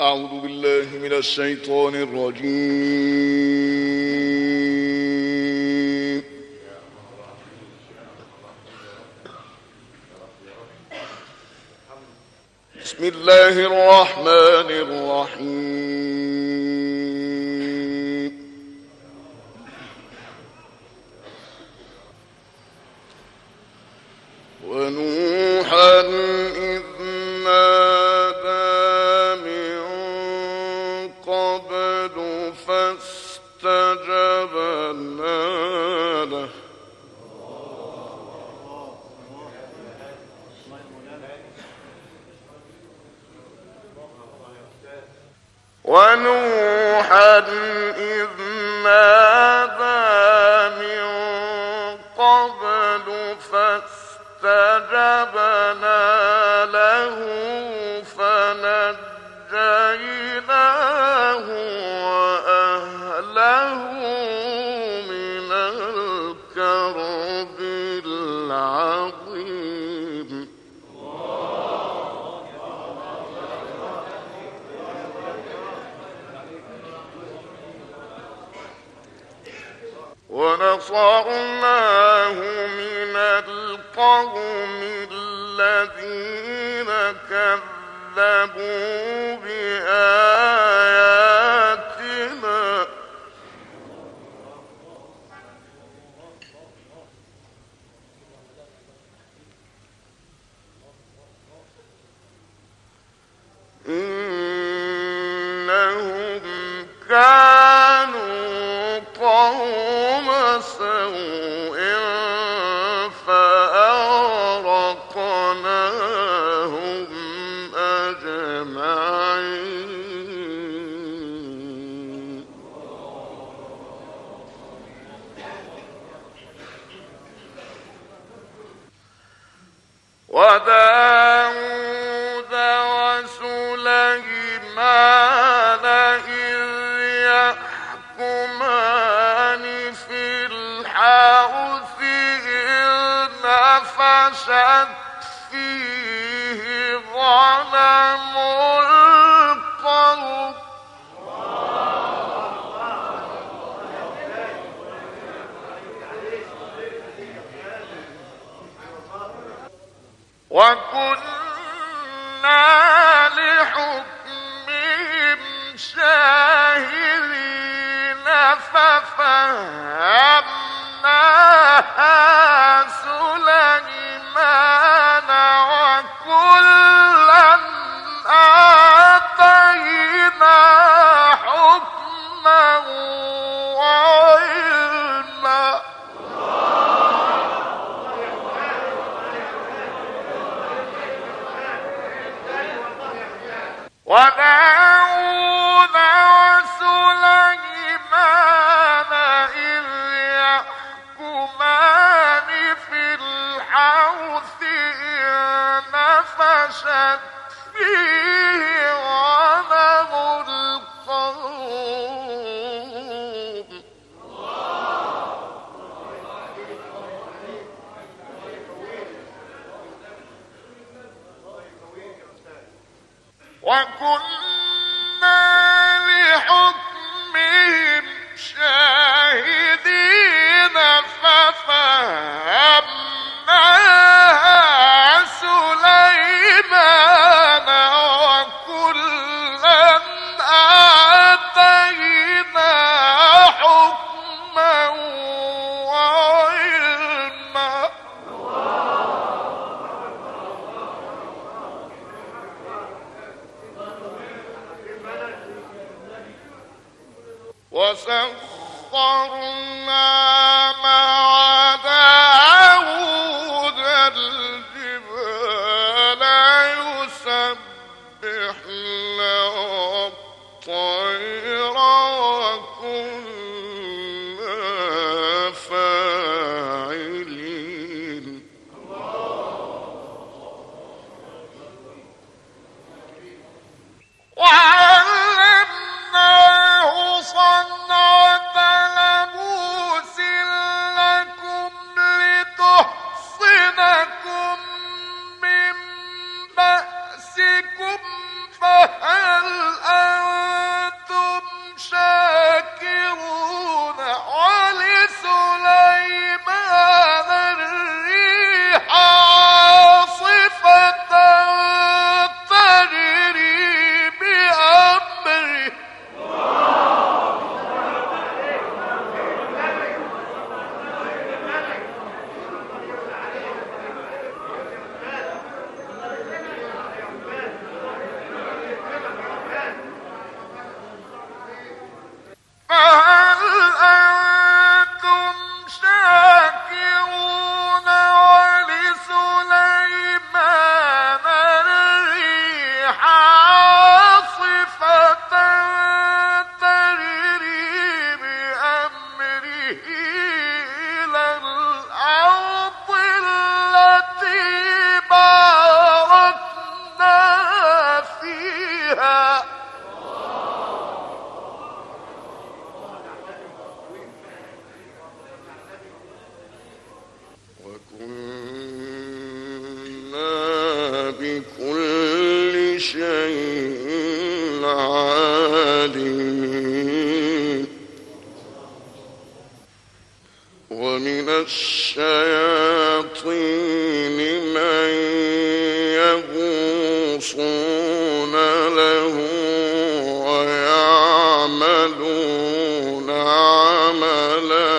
أعوذ بالله من الشيطان الرجيم. بسم الله الرحمن الرحيم. ونوحا إذ نادى من قبل فاستجبنا له ونوحا إذ نادى من قبل فاستجبنا له فنجيناه وأهله من الكرب العظيم. ونصرناه من القوم الذين كذبوا بآياتنا إنهم كانوا قوم سوء فأغرقناهم أجمعين. وداود وسليمان إذ يحكمان في الحرث إذ نفشت فيه غنم القوم وكنا لحكمهم شاهدين ففهمناها سليمان وكلا آتينا حكما وعلما. وداود وسليمان إذ يحكمان في الحرث إذ نفشت فيه غنم القوم وكنا لحكمهم شاهدين ففهمناها سليمان وكلا آتينا حكما وعلما. وسخرنا مع داود الجبال يسبحن والطير وكنا فاعلين. وعلمناه صنعة لبوس لكم لتحصنكم من بأسكم فهل فيها وكنا بكل شيء عالمين ومن الشياطين من يغوصون له ويعملون عملا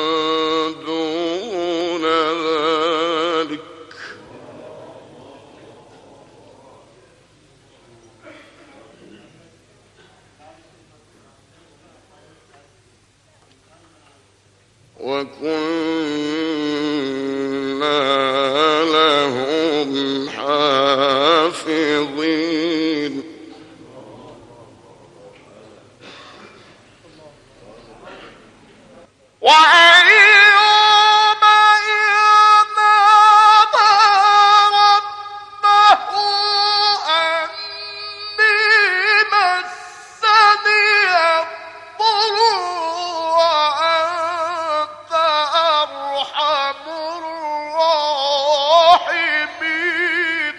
دون ذلك وكنا لهم حافظين وأيوب إذ نادى ربه أني مسني الضر وأنت أرحم الراحمين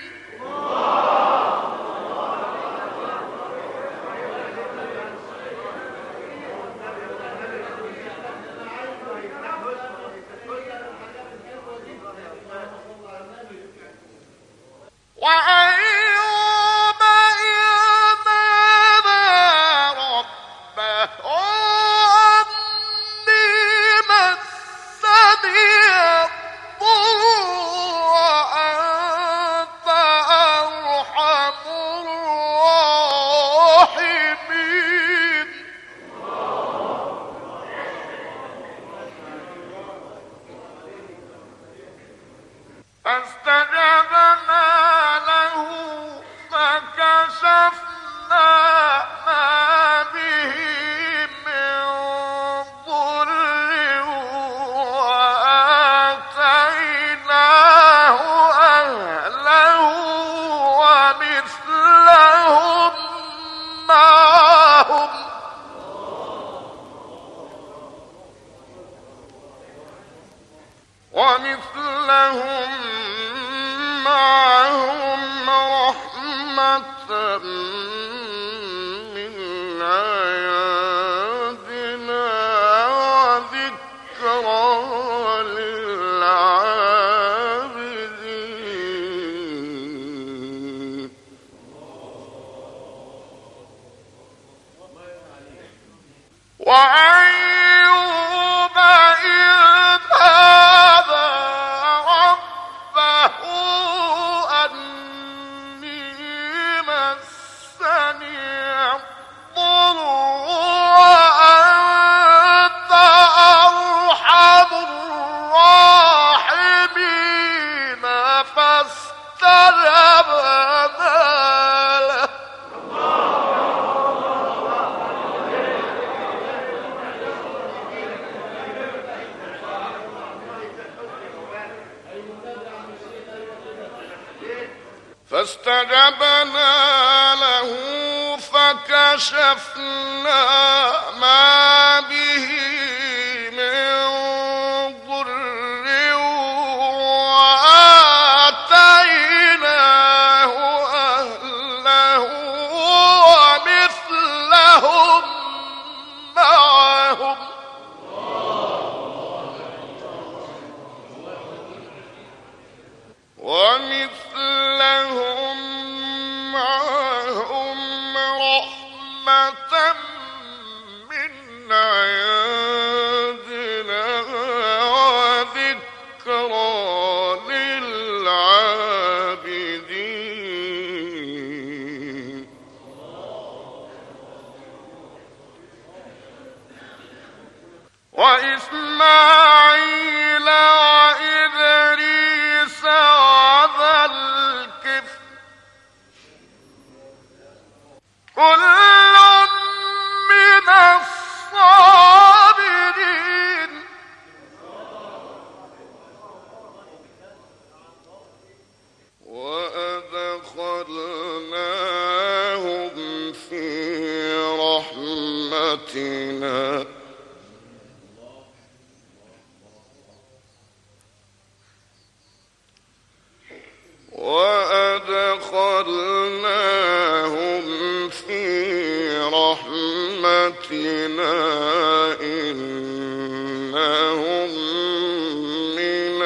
وأيوب إذ نادى ربه أني مسني الضر وأنت أرحم الراحمين فاستجبنا له فكشفنا ما به من ضر وآتيناه أهله ومثلهم معهم رحمة من عندنا وذكرى للعابدين وأيوب إذ نادى ربه أني مسني الضر وأنت أرحم الراحمين فاستجبنا له فكشفنا ما به من ضر وآتيناه أهله ومثلهم معهم رحمة من عندنا وذكرى للعابدين وإسماعيل وإدريس وذا الكفل كل من الصابرين وأدخلناهم رحمتنا وأدخلناهم في رحمتنا إنهم من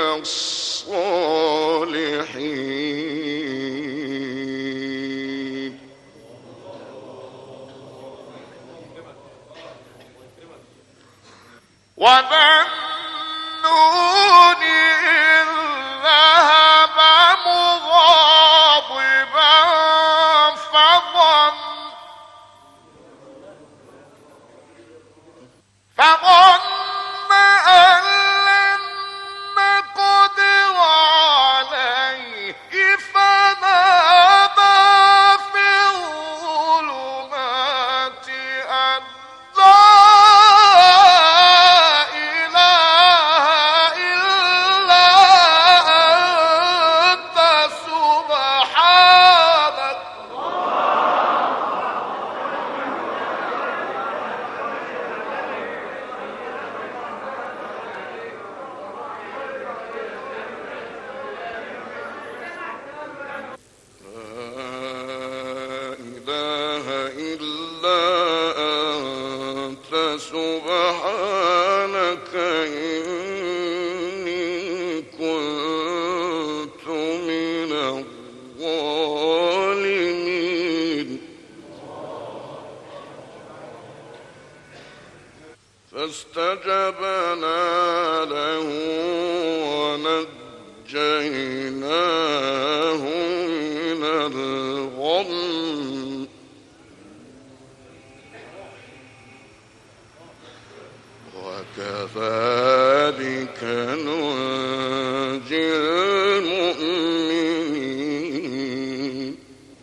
الصالحين وذا النون إذ ذهب مغاضبا فظن أن لن نقدر عليه فنادى في الظلمات أن لا إله إلا أنت سبحانك سبحانك إني كنت من الظالمين فاستجبنا له ونجيناه من الغم وكذلك ننجي المؤمنين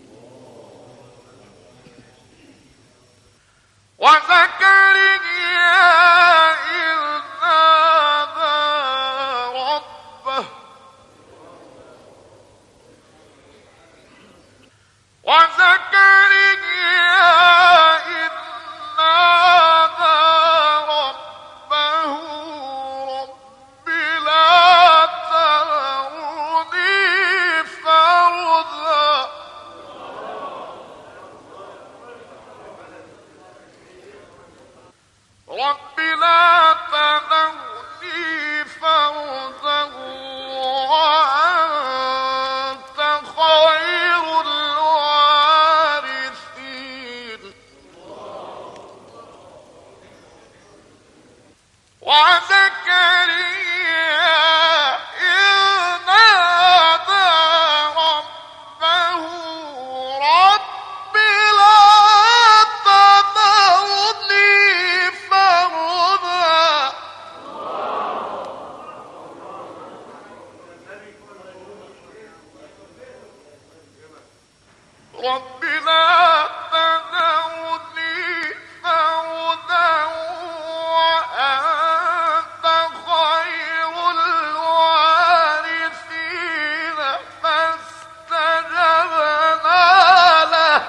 وزكريا إذ نادى ربه رب لا تذرني فردا رب لا تذرني فردا وأنت خير الوارثين وزكريا إذ نادى ربه رب لا تذرني فردا رب لا تذرني فردا وأنت خير الوارثين فاستجبنا له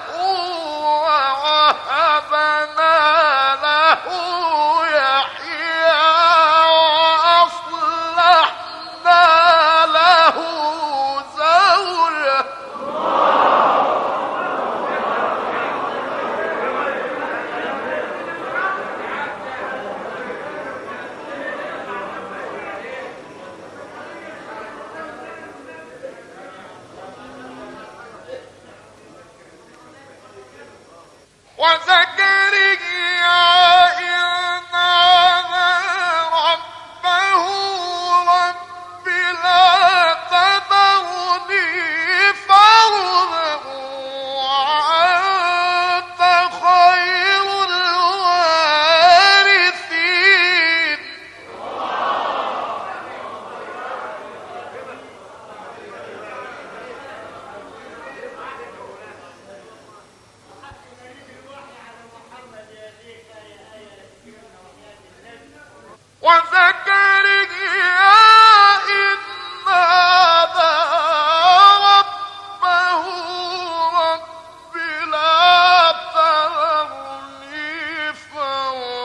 ووهبنا له يحيى وأصلحنا له زوجه وزكريا إذ نادى ربه رب لا تذرني فردا وأنت خير الوارثين وزكريا إذ نادى ربه رب لا تذرني فردا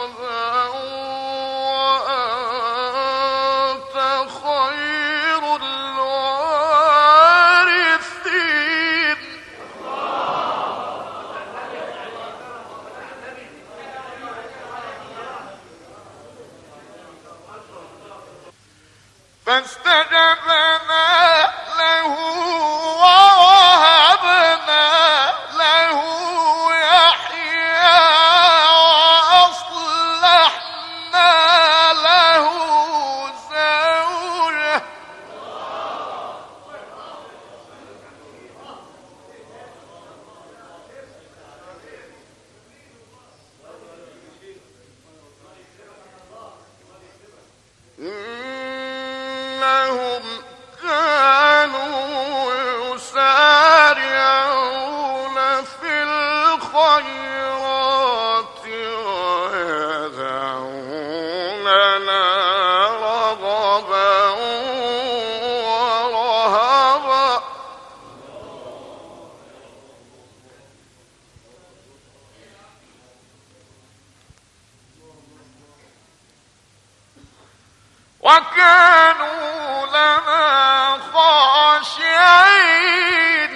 فاستجبنا له ووهبنا له يحيى وأصلحنا له زوجه إنهم كانوا يسارعون في الخيرات ويدعوننا رغبا ورهبا وكانوا لنا خاشعين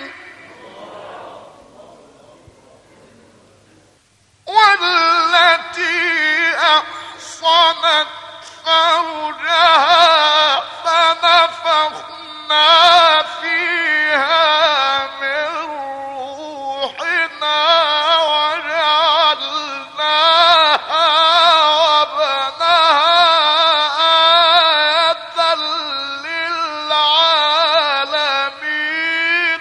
والتي أحصنت فرجها فنفخنا فيها من روحنا وجعلناها وابنها آية للعالمين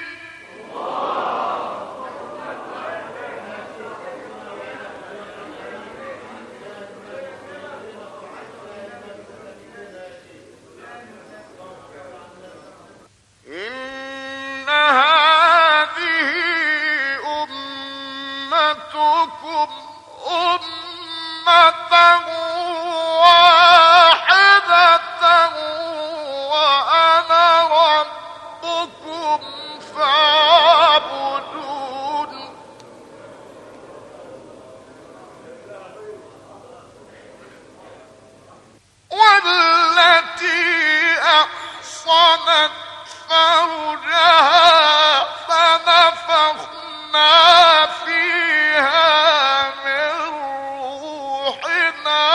إن هذه أمتكم أمة واحدة وأنا ربكم فاعبدون والتي أحصنت فرجها فنفخنا فيها من روحنا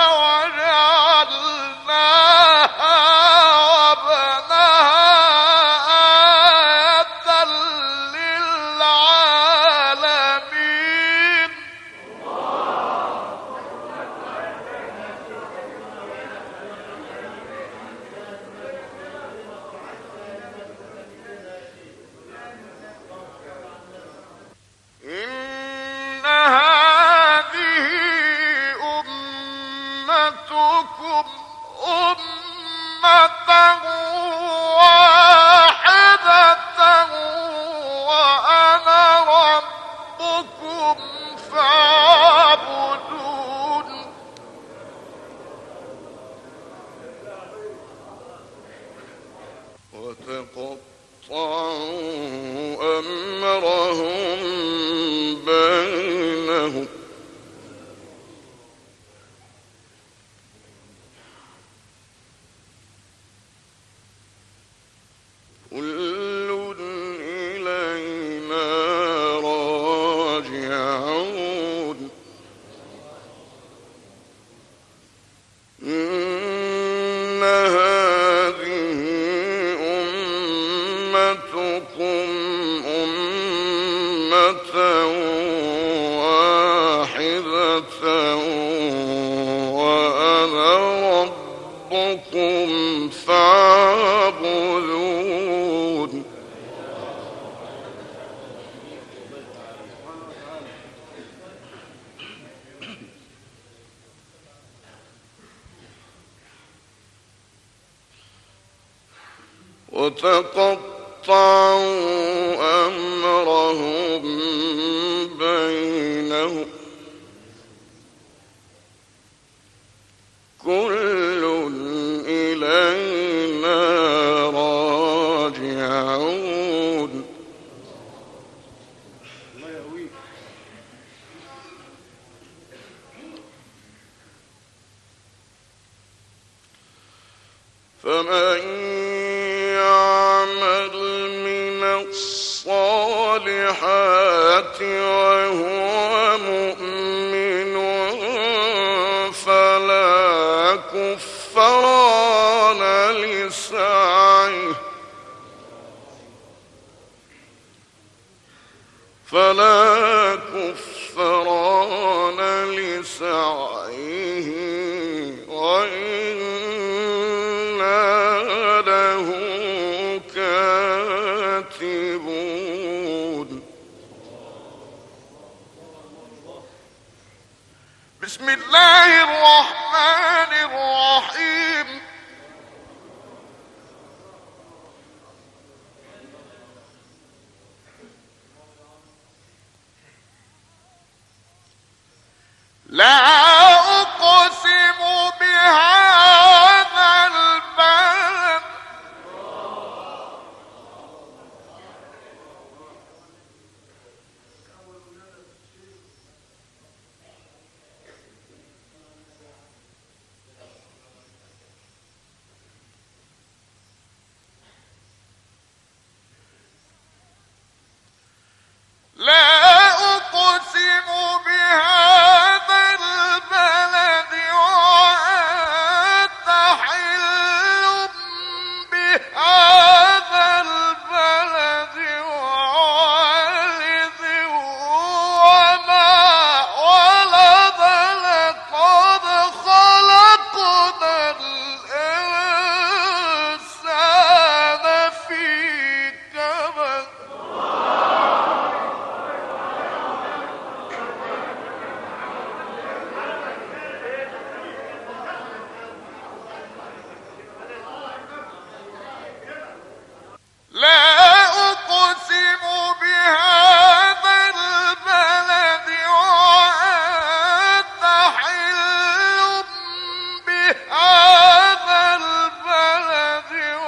وجعلناها وابنها آية للعالمين إن هذه أمتكم أمة واحدة وأنا ربكم فاعبدون وتقطعوا أمرهم بينهم كل إلينا راجعون إن هذه أمتكم أمة واحدة وأنا ربكم فاعبدون وتقطعوا أمرهم بينهم كل إلينا راجعون فمن يعمل من الصالحات وهو مؤمن فلا كفران لسانه فلا كفران لسعيه وإنا له كاتبون. بسم الله الرحمن الرحيم. لا أقسم بهذا البلد لا أقسم بهذا البلد وأنت حل بهذا البلد ووالد وما ولد لقد خلقنا الإنسان في كبد. لا أقسم بهذا البلد وأنت حل بهذا البلد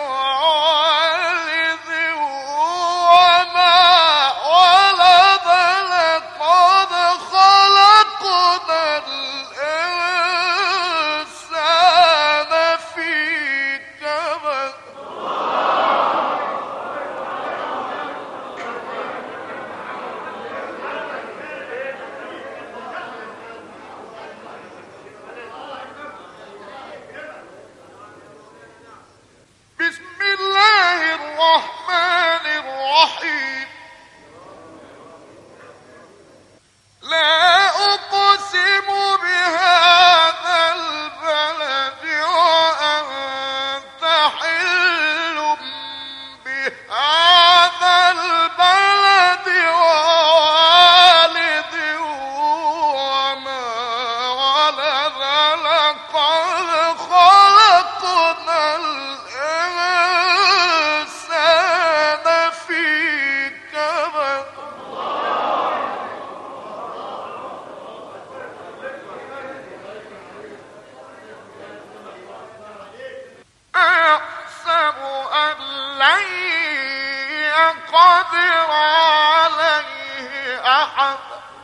ووالد وما ولد لقد خلقنا الإنسان في كبد. بسم الله الرحمن الرحيم. لا أقسم بهذا البلد وأنت حل بهذا البلد ووالد وما ولد لقد خلقنا الإنسان في كبد. أيحسب أن لن يقدر عليه أحد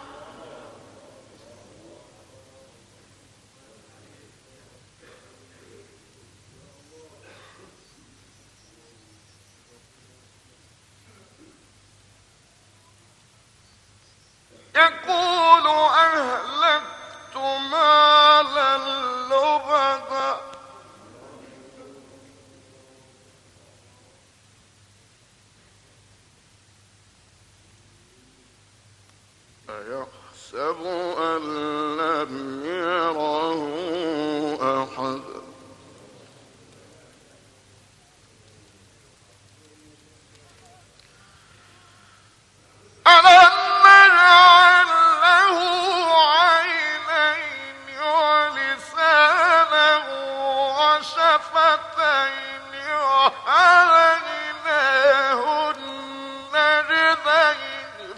يقول أهلكت مالا لبدا أيحسب أن لم يره أحد ألم نجعل له عينين ولسانا وشفتين وهديناه النجدين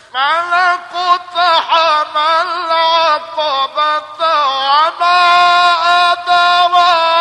فلاقتحم العقبة وما أدراك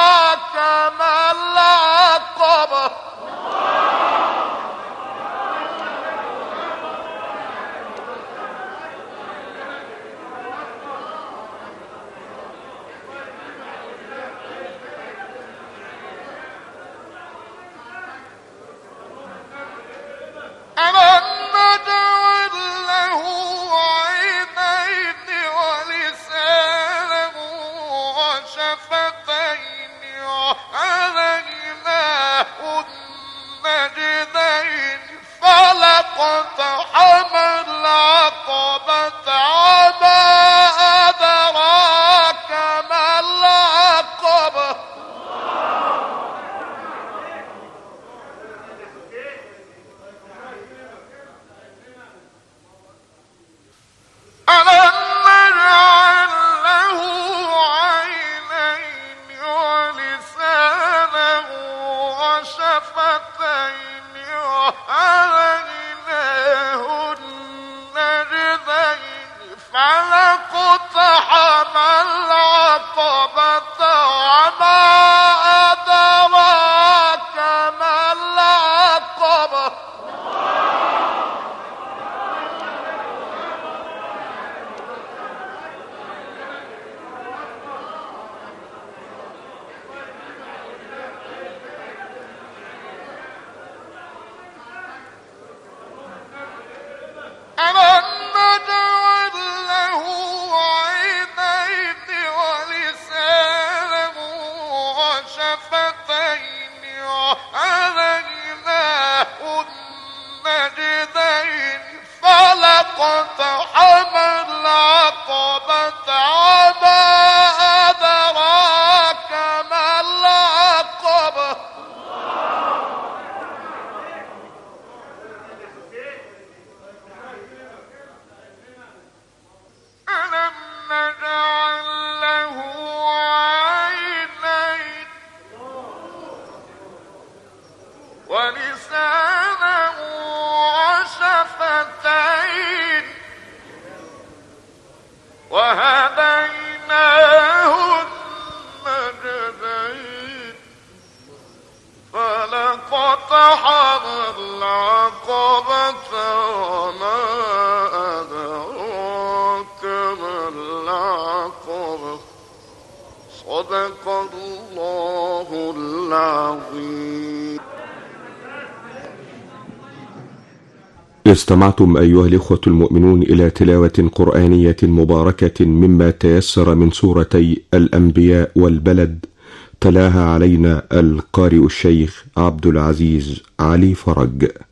فلاقتحم العقبة وما أدراك ما العقبة ألم نجعل له عينين ولسانا وشفتين وهديناه النجدين فلاقتحم العقبة وما أدراك ما العقبة ألم نجعل له عينين ولسانا وشفتين وهديناه النجدين فلاقتحم العقبة وما أدراك ما العقبة صدق الله العظيم. استمعتم أيها الإخوة المؤمنون إلى تلاوة قرآنية مباركة مما تيسر من سورتي الأنبياء والبلد، تلاها علينا القارئ الشيخ عبد العزيز علي فرج.